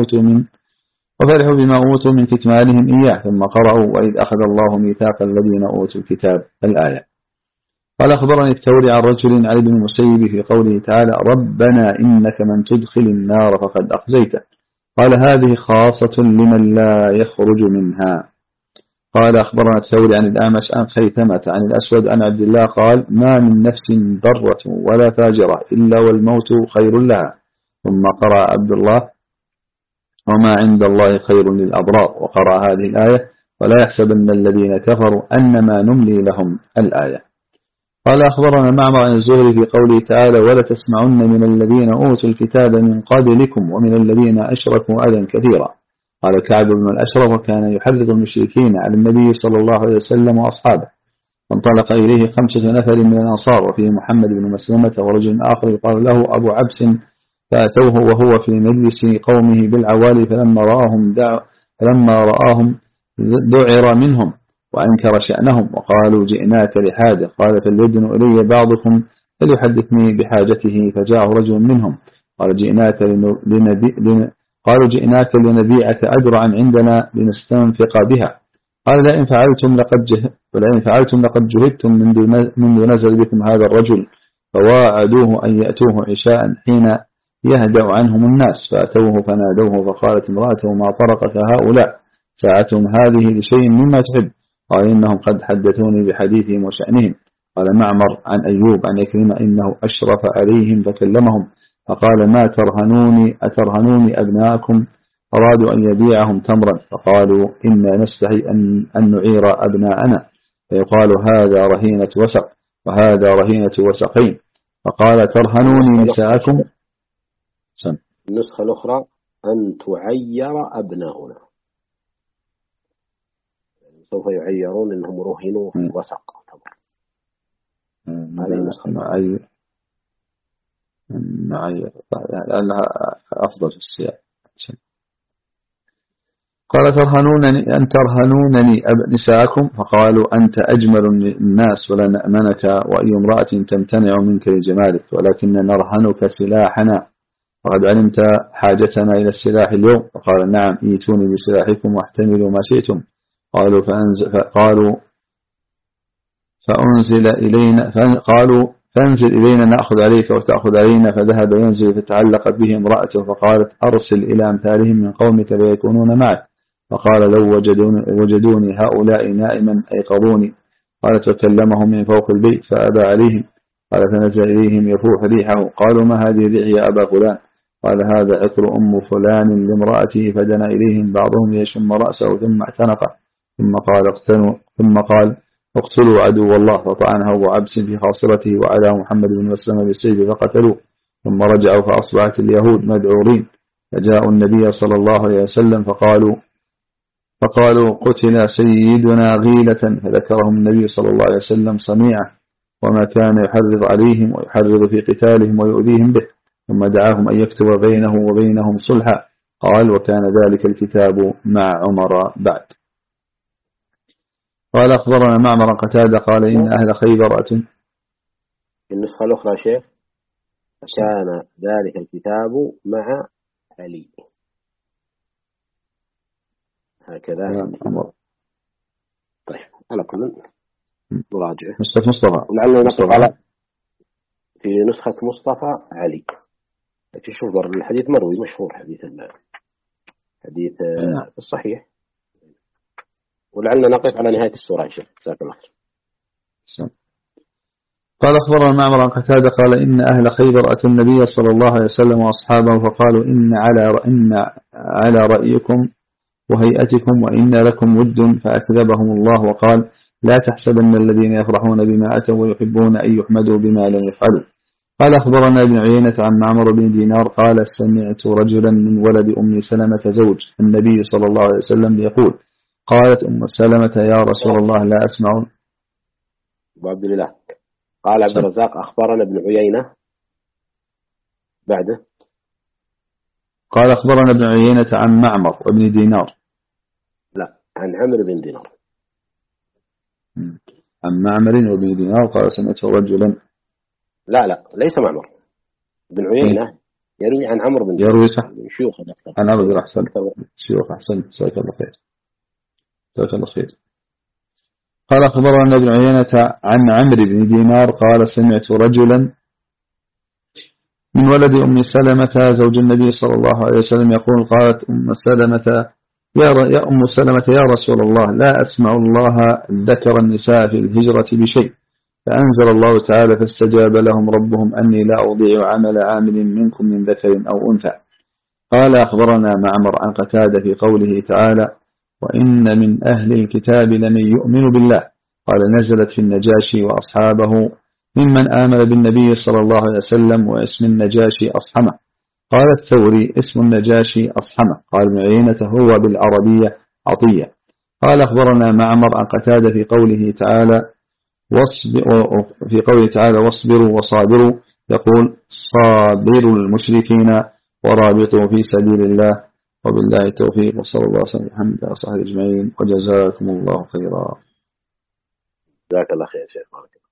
بما أوتوا من كتمانهم إياه ثم قرأوا وإذ أخذ الله ميثاق الذين أوتوا الكتاب الآية. قال أخبرني الثوري عن رجل علي بن المسيب في قوله تعالى ربنا إنك من تدخل النار فقد أخزيته قال هذه خاصة لمن لا يخرج منها. قال أخبرنا الثوري عن الأعمش عن خيثمة عن الأسود عن عبد الله قال ما من نفس ضرة ولا فاجرة إلا والموت خير لها. ثم قرأ عبد الله وما عند الله خير للأبرار وقرأ هذه الآية ولا يحسبن الذين كفروا أنما نملي لهم الآية. قال أخبرنا معمر عن الزهري في قوله تعالى ولا تسمعن من الذين أوتوا الكتاب من قبلكم ومن الذين أشركوا أذى كثيرا. قال كعب بن الأشرف وكان يحرض المشركين على النبي صلى الله عليه وسلم وأصحابه فانطلق إليه 5 نفر من الأنصار وفيه محمد بن مسلمة ورجل آخر يقال له أبو عبس فأتوه وهو في مجلس قومه بالعوالي فلما رآهم ذعر منهم وأنكر شأنهم وقالوا جئناك لحاجة قال فليدن إلي بعضكم فليحدثني بحاجته فجاء رجل منهم قال جئناك لنبيعك أجرعا عندنا لنستنفق بها قال لئن فعلتم لقد جهدتم منذ نزل بكم هذا الرجل فواعدوه أن يأتوه عشاء حين يهدأ عنهم الناس فأتوه فنادوه فقالت امرأته ما طرقك هؤلاء ساعتهم هذه لشيء مما تحب قال إنهم قد حدثوني بحديثهم وشأنهم. قال معمر عن أيوب عن يكرم إنه أشرف عليهم فكلمهم فقال ما أترهنوني أبناءكم أرادوا أن يبيعهم تمرا فقالوا إنا نستحي أن نعير أبناءنا فيقال هذا رهينة وسق وهذا رهينة وسقين فقال ترهنوني نساءكم. النسخة الأخرى أن تعير أبناؤنا سوف يعيرون إنهم رهنوا في وسق تمر. هذه النسخة معي لأنها أفضل في السياق. قال ترهنونني نساءكم فقالوا أنت أجمل الناس ولا نأمنك وأي امرأة تمتنع منك لجمالك ولكن نرهنك سلاحنا وقد علمت حاجتنا إلى السلاح اليوم فقال نعم ايتوني بسلاحكم واحتملوا ما شئتم قالوا فانزل إلينا نأخذ عليك وتأخذ علينا فذهب ينزل فتعلقت به امرأته فقالت أرسل إلى أمثالهم من قومك ليكونون معك فقال لو وجدوني هؤلاء نائما أيقظوني قالت وكلمهم من فوق البيت فأبى عليهم قال فنزل إليهم يفوح ريحه قالوا ما هذه الريح يا أبا فلان قال هذا عطر أم فلان لامرأته فدنا إليهم بعضهم يشم رأسه ثم اعتنقه ثم قال اقتلوا عدو الله فطعنه أبو عبس في خاصرته وعلى محمد بن مسلمة بالسيف فقتلوه ثم رجعوا فأصبحت اليهود مدعورين فجاءوا النبي صلى الله عليه وسلم فقالوا قتل سيدنا غيلة فذكرهم النبي صلى الله عليه وسلم صنيعه وما كان يحرض عليهم ويحرض في قتالهم ويؤذيهم به ثم دعاهم أن يكتب بينه وبينهم صلحا قال وكان ذلك الكتاب مع عمر بعد. قال أخبرنا معمر قتادة قال إن أهل خيبر النسخة الأخرى شيخ كان ذلك الكتاب مع علي هكذا. طيب على كل نراجعه. مصطفى ولعل نقف على في نسخة مصطفى علي. لكن شوف الحديث مروي مشهور، حديث الصحيح. ولعلنا نقف على نهاية السورة إن شاء الله. قال أخبرنا معمر عن قتادة قال إن أهل خيبر أتوا النبي صلى الله عليه وسلم وأصحابه فقالوا إن على رأيكم وهيئتكم وإن لكم ود، فأكذبهم الله وقال لا تحسبن الذين يفرحون بما أتوا ويحبون أن يحمدوا بما لم يفعلوا. قال أخبرنا ابن عيينة عن معمر بن دينار قال سمعت رجلا من ولد أم سلمة زوج النبي صلى الله عليه وسلم يقول قالت أم سلمة يا رسول الله لا أسمع. عبد الله قال عبد الرزاق أخبرنا ابن عيينة بعده. قال أخبرنا ابن عيينة عن معمر وابن دينار. لا، عن عمرو بن دينار. عن معمر وابن دينار قال سمعت رجلا. لا ليس معمر بن عيينة يروي عن عمرو بن دينار. يروي صح شيوخ عن عمرو بن أحسن شيوخ أحسن. جزاك الله خير. جزاك الله خير. قال أخبرنا ابن عيينة عن عمرو بن دينار قال سمعت رجلا من ولد أم سلمة زوج النبي صلى الله عليه وسلم يقول قالت أم سلمة يا أم سلمة يا رسول الله لا أسمع الله ذكر النساء في الهجرة بشيء، فأنزل الله تعالى فاستجاب لهم ربهم أني لا أضيع عمل عامل منكم من ذكر أو أنثى. قال أخبرنا معمر عن قتادة في قوله تعالى وإن من أهل الكتاب لمن يؤمن بالله قال نزلت في النجاشي وأصحابه ممن آمن بالنبي صلى الله عليه وسلم واسم النجاشي أصحمة. قال الثوري اسم النجاشي أصحمة. قال ابن عيينة هو بالعربية عطية. قال أخبرنا معمر عن قتادة في قوله تعالى واصبروا وصابروا يقول صابروا المشركين ورابطوا في سبيل الله. وبالله التوفيق وصلى الله وسلم محمد وصحبه أجمعين وجزاكم الله خيرا. جزاك الله خير شيخ.